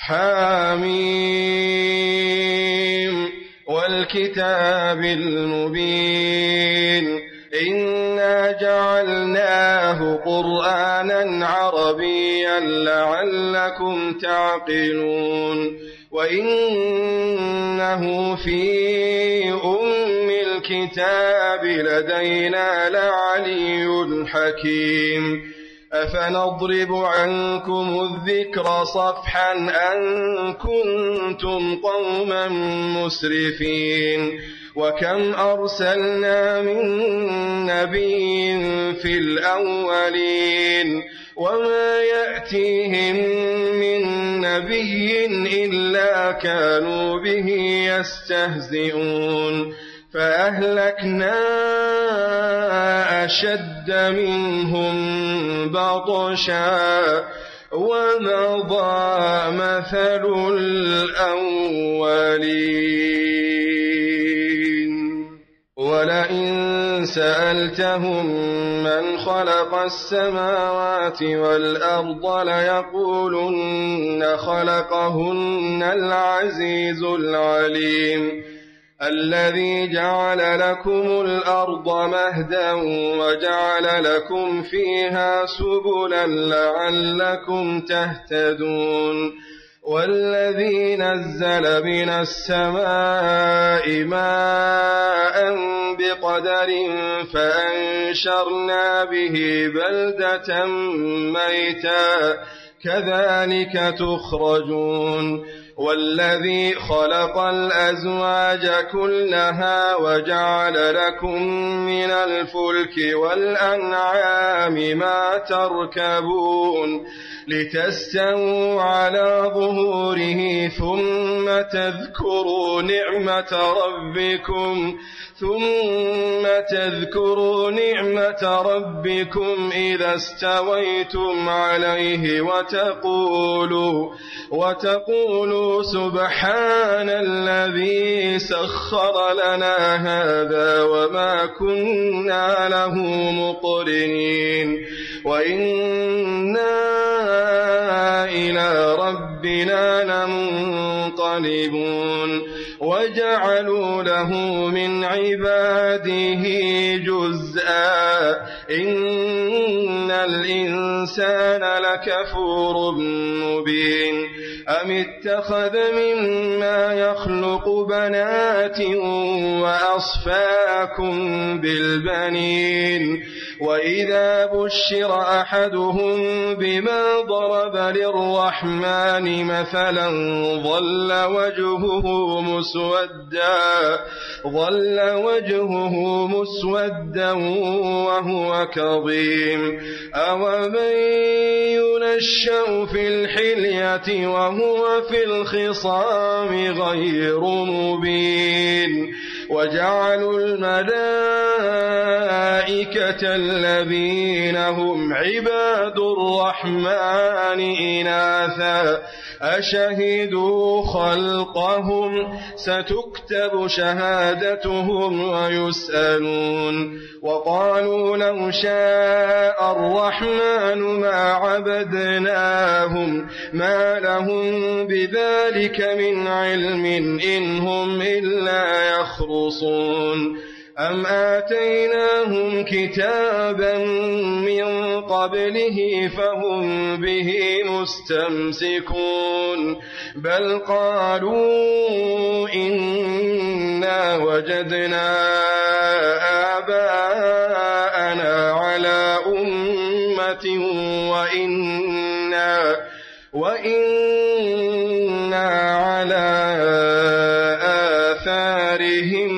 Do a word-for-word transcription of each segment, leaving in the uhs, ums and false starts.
حاميم والكتاب المبين إنا جعلناه قرآنا عربيا لعلكم تعقلون وإنه في أم الكتاب لدينا لعلي حكيم أفنضرب عنكم الذكر صفحا أن كنتم قوما مسرفين وكم أرسلنا من نبي في الأولين وما يأتيهم من نبي إلا كانوا به يستهزئون فأهلكنا أشد منهم بطشا ومضى مثل الأولين ولئن سألتهم من خلق السماوات والأرض ليقولن خلقهن العزيز العليم الذي جعل لكم الأرض مهدا وجعل لكم فيها سبلا لعلكم تهتدون والذي نزل من السماء ماء بقدر فأنشرنا به بلدة ميتا كذلك تخرجون والذي خلق الأزواج كلها وجعل لكم من الفلك والأنعام ما تركبون لتستووا على ظهوره ثم تذكروا نعمة ربكم ثم تذكروا نعمة ربكم إذا استويتم عليه وتقولوا وتقولوا سبحان الذي سخر لنا هذا وما كنا له مقرنين وإنا إلى ربنا لمنقلبون وجعلوا له من عباده جزءا إن الإنسان لكفور مبين أم اتخذ مما يخلق بنات وأصفاكم بالبنين وإذا بشر أحدهم بما ضرب للرحمن مثلا ظل وجهه مسودا ظل وجهه مسودا وهو كظيم أومن ينشأ في الحلية وهو في الخصام غير مبين وجعلوا الملائكة الذين هم عباد الرحمن إناثا أشهدوا خلقهم ستكتب شهادتهم ويسألون وقالوا لو شاء الرحمن ما عبدناهم ما لهم بذلك من علم إن هم إلا يخرصون أم آتيناهم كتابا من قبله فهم به مستمسكون بل قالوا إنا وجدنا آباءنا على أمة وإنا وإنا على آثارهم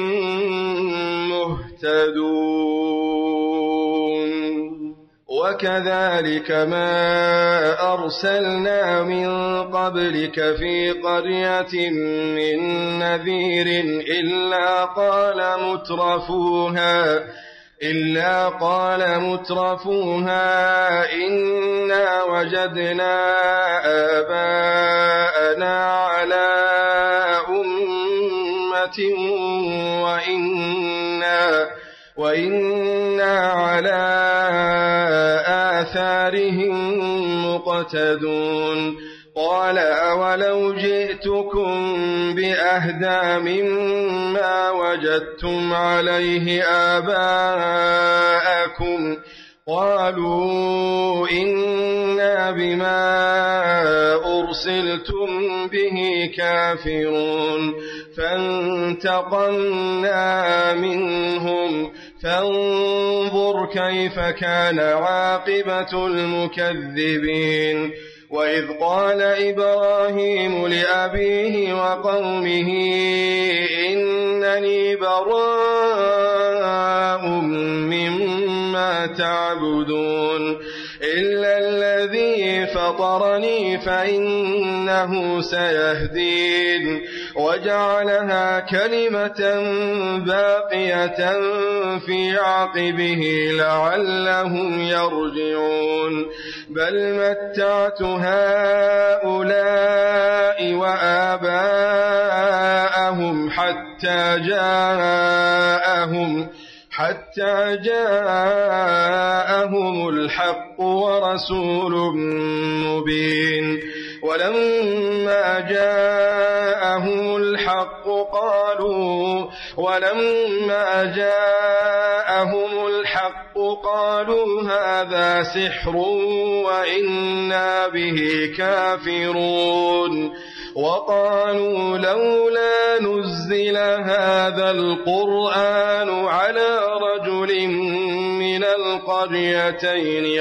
وكذلك ما أرسلنا من قبلك في قرية من نذير إلا قال مترفوها إلا قال مترفوها إنا وجدنا آباءنا على أمة وإنا وإنا على آثارهم مقتدون قال أولئك وَلَوْ جِئْتُكُمْ بِأَهْدَىٰ مِمَّا وَجَدتُّمْ عَلَيْهِ آبَاءَكُمْ قَالُوا إِنَّا بِمَا أُرْسِلْتُم بِهِ كَافِرُونَ فَانتَقَمْنَا مِنْهُمْ فانظُرْ كَيْفَ كَانَ عَاقِبَةُ الْمُكَذِّبِينَ وَإِذْ قَالَ إِبْرَاهِيمُ لِأَبِيهِ وَقَوْمِهِ إِنَّنِي بَرَاءٌ مِّمَّا تَعْبُدُونَ إِلَّا الَّذِي فَطَرَنِي فَإِنَّهُ سَيَهْدِينِ وَجَعَلَهَا كَلِمَةً بَاقِيَةً فِي عَقِبِهِ لَعَلَّهُمْ يَرْجِعُونَ بَلْ مَتَّعْتُ هَٰؤُلَاءِ وَآبَاءَهُمْ حَتَّىٰ جَاءَهُمْ حتى جاءهم الحق ورسول مبين ولما جاءهم الحق قالوا ولما جاءهم الحق قالوا هذا سحر وإنا به كافرون وقالوا لولا نزل هذا القرآن على رجل من القريتين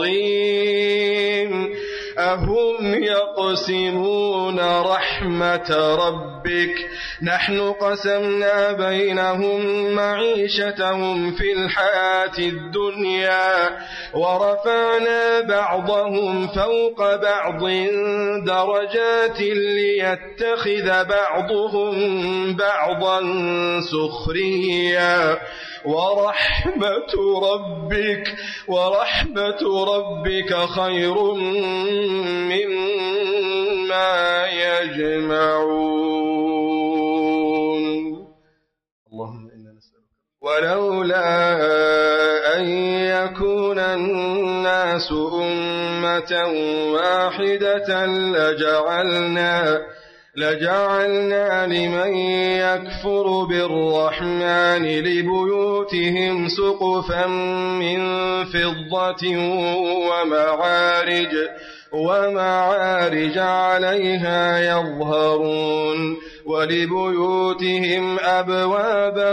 عظيم أهم يقسمون رحمة ربك نحن قسمنا بينهم معيشتهم في الحياة الدنيا ورفعنا بعضهم فوق بعض درجات ليتخذ بعضهم بعضا سخريا ورحمة ربك ورحمة ربك خير مما يجمعون اللهم إنا نسألك ولولا أن يكون الناس أمة واحدة لجعلنا لجعلنا لمن يكفر بالرحمن لبيوتهم سقفا من فضة ومعارج ومعارج عليها يظهرون ولبيوتهم أبوابا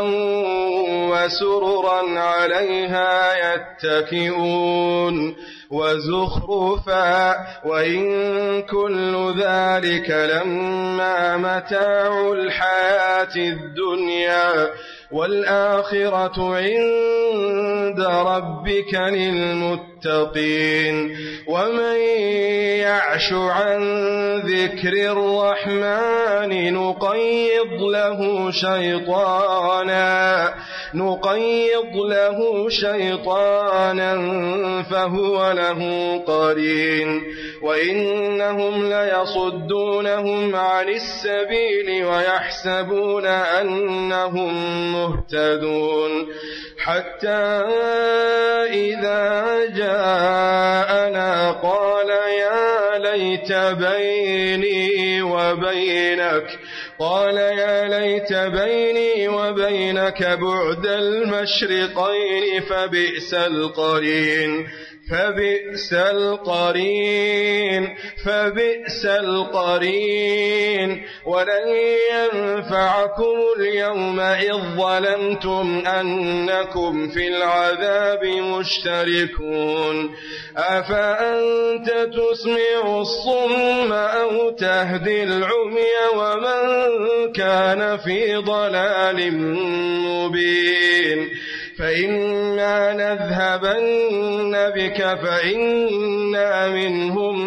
وسررا عليها يتكئون وزخرفا وإن كل ذلك لما متاع الحياة الدنيا والآخرة عند ربك للمتقين ومن يعش عن ذكر الرحمن نقيض له شيطانا نقيض له شيطانا فهو له قرين وإنهم ليصدونهم عن السبيل ويحسبون أنهم مهتدون حتى إذا جاءنا قال يا ليت بيني وبينك قال يا ليت بيني وبينك بعد المشرقين فبئس القرين فبئس القرين فبئس القرين ولن ينفعكم اليوم إذ ظلمتم أنكم في العذاب مشتركون أفأنت تسمع الصم أو تهدي العمي ومن كان في ضلال مبين فإما نذهبن بك فإنا منهم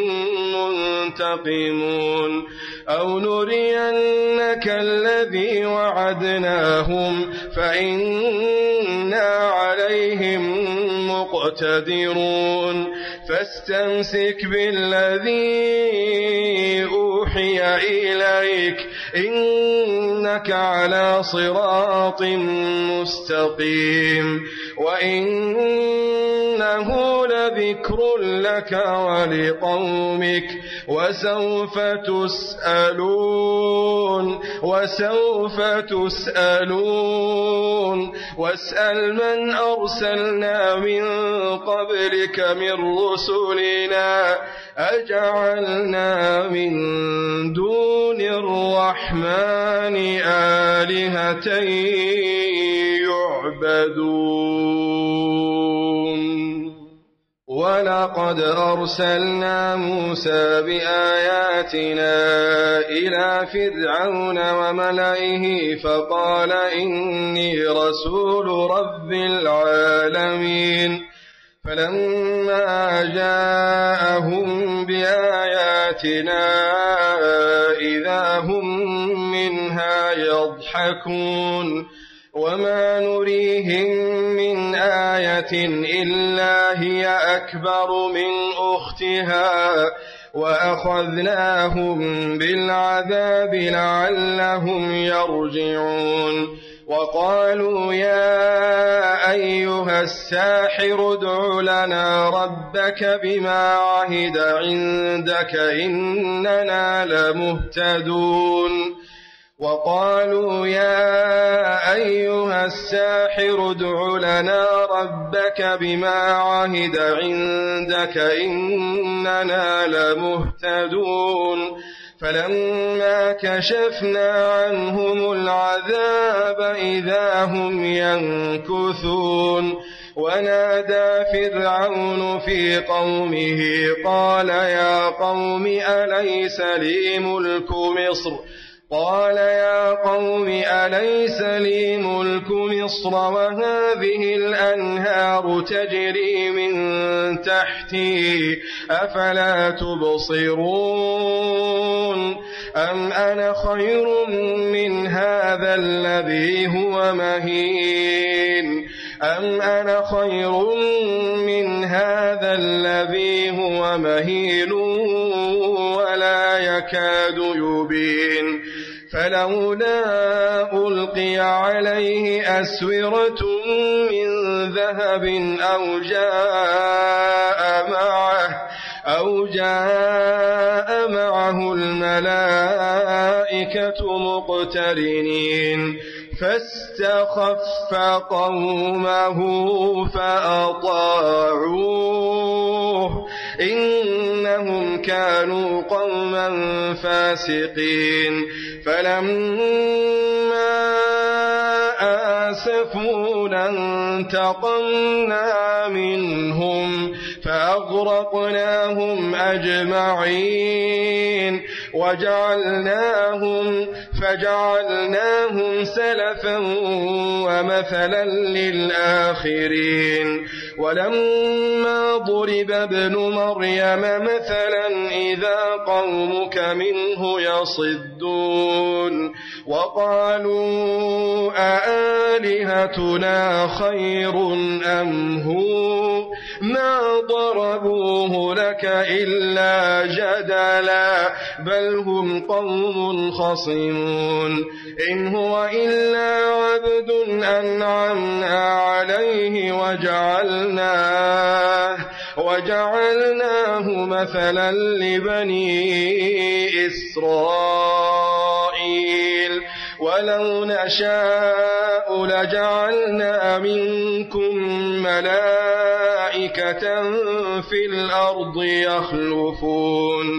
منتقمون أو نرينك الذي وعدناهم فإنا عليهم مقتدرون فاستمسك بالذي أوحي إليك إنك على صراط مستقيم وإنه لذكر لك ولقومك وسوف تسألون وسوف تسألون واسأل من أرسلنا من قبلك من رسلنا أجعلنا من دون الرحمن آلهة يعبدون ولقد أرسلنا موسى بآياتنا إلى فرعون وملئه فقال إني رسول رب العالمين فلما جاءهم بآياتنا إذا هم منها يضحكون وما نريهم من آية إلا هي أكبر من أختها وأخذناهم بالعذاب لعلهم يرجعون وقالوا يا أيها الساحر ادع لنا ربك بما عهد عندك إننا لمهتدون وقالوا يا أيها الساحر ادع لنا ربك بما عهد عندك إننا لمهتدون فلما كشفنا عنهم العذاب إذا هم ينكثون ونادى فرعون في قومه قال يا قوم أليس لي ملك مصر قال يا قوم أليس لي ملك مصر وهذه الأنهار تجري من تحتي أفلا تبصرون أم أنا خير من هذا الذي هو مهين أم أنا خير من هذا الذي هو مهين ولا يكاد يبين فلولا ألقي عليه أسورة من ذهب أو جاء معه أو جاء معه الملائكة مقترنين فاستخف قومه فأطاعوه إنهم كانوا قوما فاسقين فلما آسفونا انتقمنا منهم فأغرقناهم أجمعين وجعلناهم فجعلناهم سلفا ومثلا للآخرين ولما ضرب ابن مريم مثلا إذا قومك منه يصدون وقالوا أآلهتنا خير أم هو ما ضربوه لك إلا جدلا بل هم قوم خصمون إن هو إلا عبد أنعمنا عليه وجعلناه وجعلناه مثلا لبني إسرائيل ولو نشاء لجعلنا منكم ملائكة في الأرض يخلفون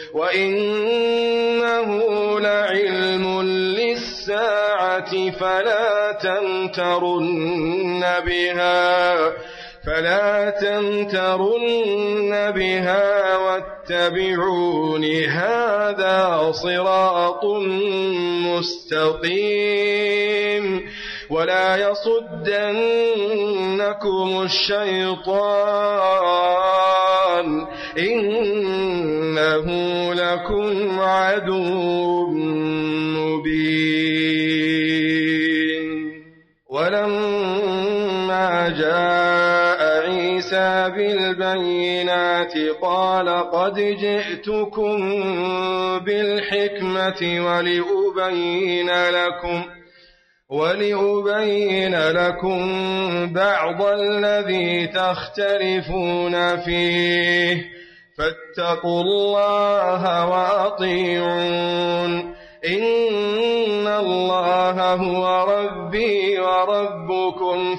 وإنه لعلم للساعة فلا تمترن بها فلا تمترن بها واتبعون هذا صراط مستقيم ولا يصدنكم الشيطان إنه لكم عدو مبين ولما جاء عيسى بالبينات قال قد جئتكم بالحكمة ولأبين لكم ولأبين لكم بعض الذي تختلفون فيه فاتقوا الله وأطيعون إن الله هو ربي وربكم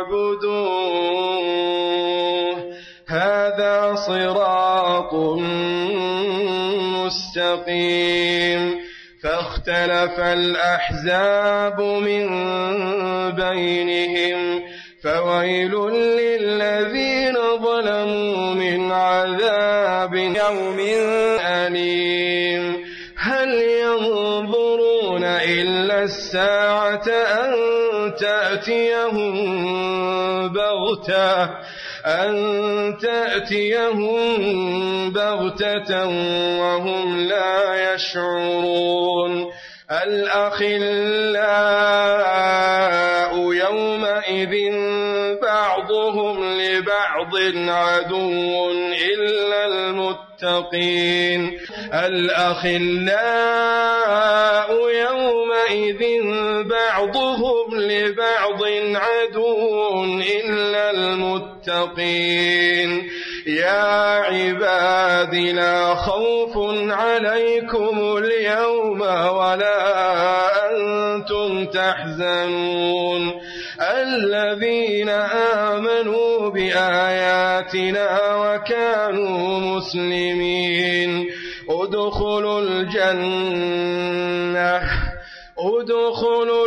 فاعبدوه هذا صراط مستقيم فاختلف الأحزاب من بينهم فويل للذين ظلموا من عذاب يوم أليم هل ينظرون إلا الساعة أن تأتيهم بغتة أن تأتيهم بغتة وهم لا يشعرون الأخلاء يومئذ بعضهم لبعض عدو إلا المتقين الأخلاء يومئذ بعضهم لبعض عدو إلا المتقين يا عباد لا خوف عليكم اليوم ولا أنتم تحزنون الذين آمنوا بآياتنا وكانوا مسلمين ادخلوا الجنة ادخلوا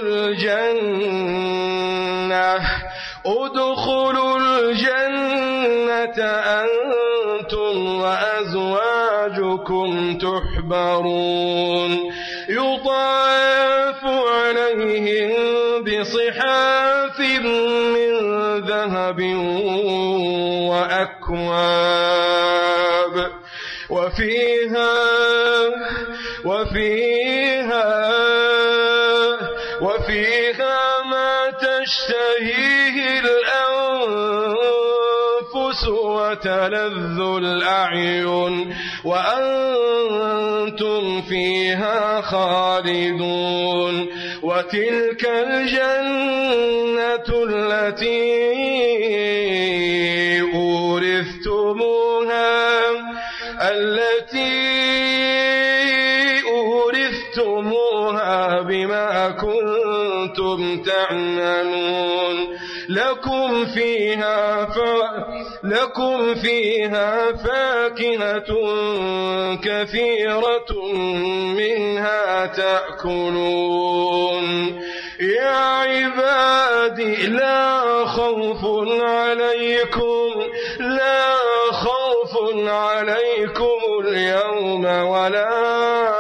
الجنة ادخلوا الجنة أنتم وأزواجكم تحبرون يطاف عليهم بصحاف من ذهب وأكواب وفيها وفيها وفيها ما تشتهيه الأنفس وتلذ الأعين وأنتم فيها خالدون وتلك الجنة التي أورثتموها التي أورثتموها بما كنتم تعملون لكم فيها ف... لكم فيها فاكهة كثيرة منها تأكلون يا عبادي لا خوف عليكم لا خوف عليكم اليوم ولا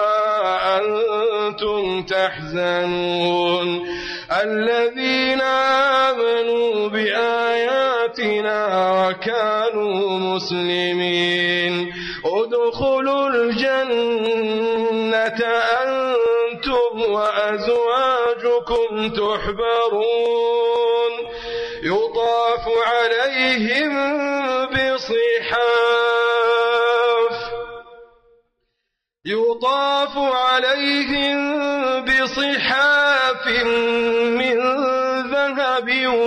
أنتم تحزنون الذين آمنوا بآياتنا وكانوا مسلمين ادخلوا الجنة أنتم وأزواجكم تحبرون يطاف عليهم بصحاف يطاف عليهم بصحاف من ذهب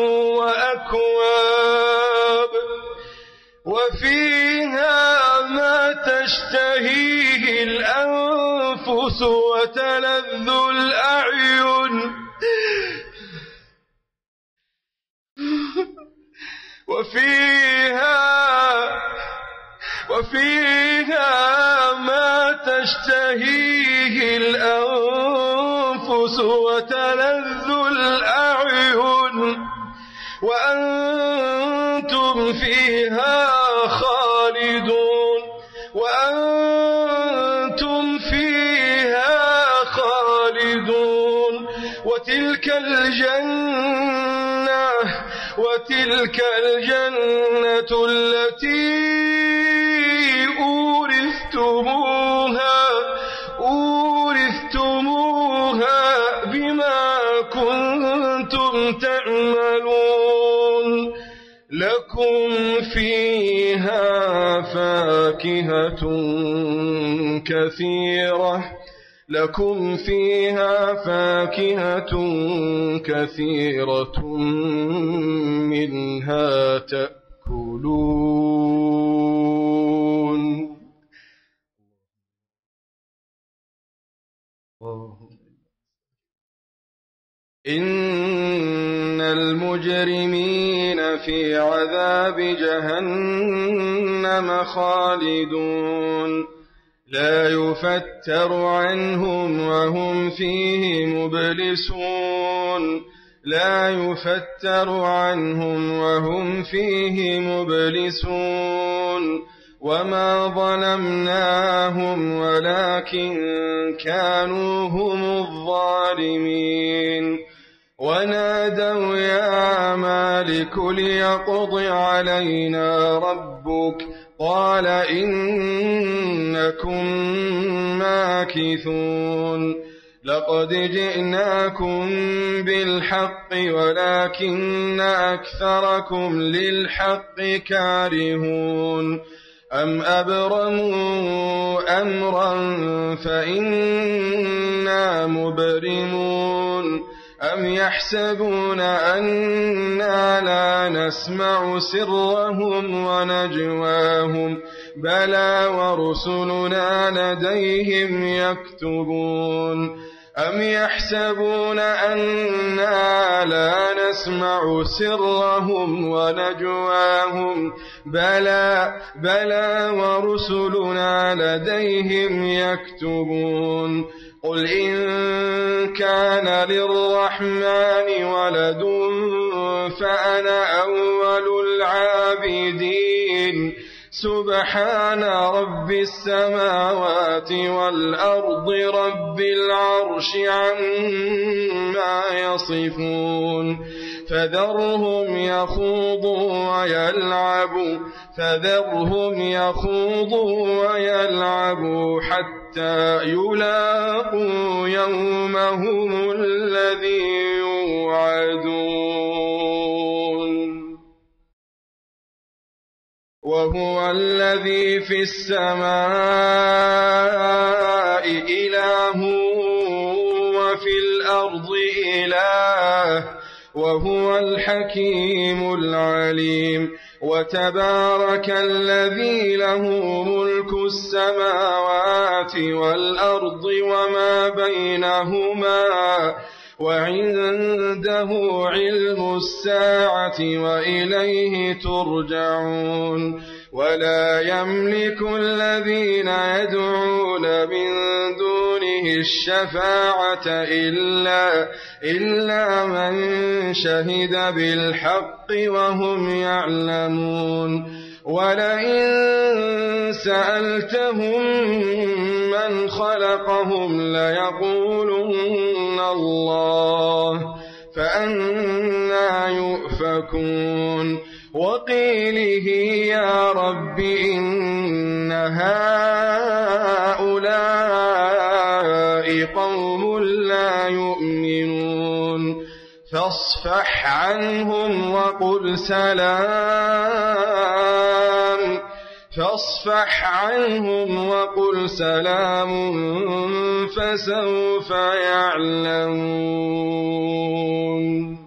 وأكواب وفيها ما تشتهيه الأنفس وتلذ الأعين وفيها وفيها ما تشتهيه الأنفس وتلذ الأعين وأنتم فيها خالدون وأنتم فيها خالدون وتلك الجنة وتلك الجنة التي أورثتموها أورثتموها بما كنتم تعملون لكم فيها فاكهة كثيرة لكم فيها فاكهة كثيرة منها تأكلون. إن المجرمين في عذاب جهنم خالدون لا يفتر عنهم وهم فيه مبلسون لا يفتر عنهم وهم فيه مبلسون وما ظلمناهم ولكن كانوا هم الظالمين. ونادوا يا مالك ليقض علينا ربك قال إنكم ماكثون. لقد جئناكم بالحق ولكن أكثركم للحق كارهون. أم أبرموا أمرا فإنا مبرمون أم يحسبون أنا لا نسمع سرهم ونجواهم بلى ورسلنا لديهم يكتبون. أم يحسبون أنا لا نسمع سرهم ونجواهم بلى بلى ورسلنا لديهم يكتبون. قل إن كان للرحمن ولد فأنا أول العابدين. سبحان رب السماوات والأرض رب العرش عما يصفون. فذرهم يخوضوا ويلعبوا فذرهم يخوضوا ويلعبوا حتى يلاقوا يومهم الذي يوعدون. وهو الذي في السماء إله وفي الأرض إله وهو الحكيم العليم. وتبارك الذي له ملك السماوات والأرض وما بينهما وعنده علم الساعة وإليه ترجعون. ولا يملك الذين يدعون من دونه الشفاعة إلا, إلا من شهد بالحق وهم يعلمون. ولئن سألتهم من خلقهم ليقولن الله فأنى يؤفكون. وقيله يا رب إن هؤلاء قوم لا يؤمنون فاصفح عنهم وقل سلام فاصفح عنهم وقل سلام فسوف يعلمون.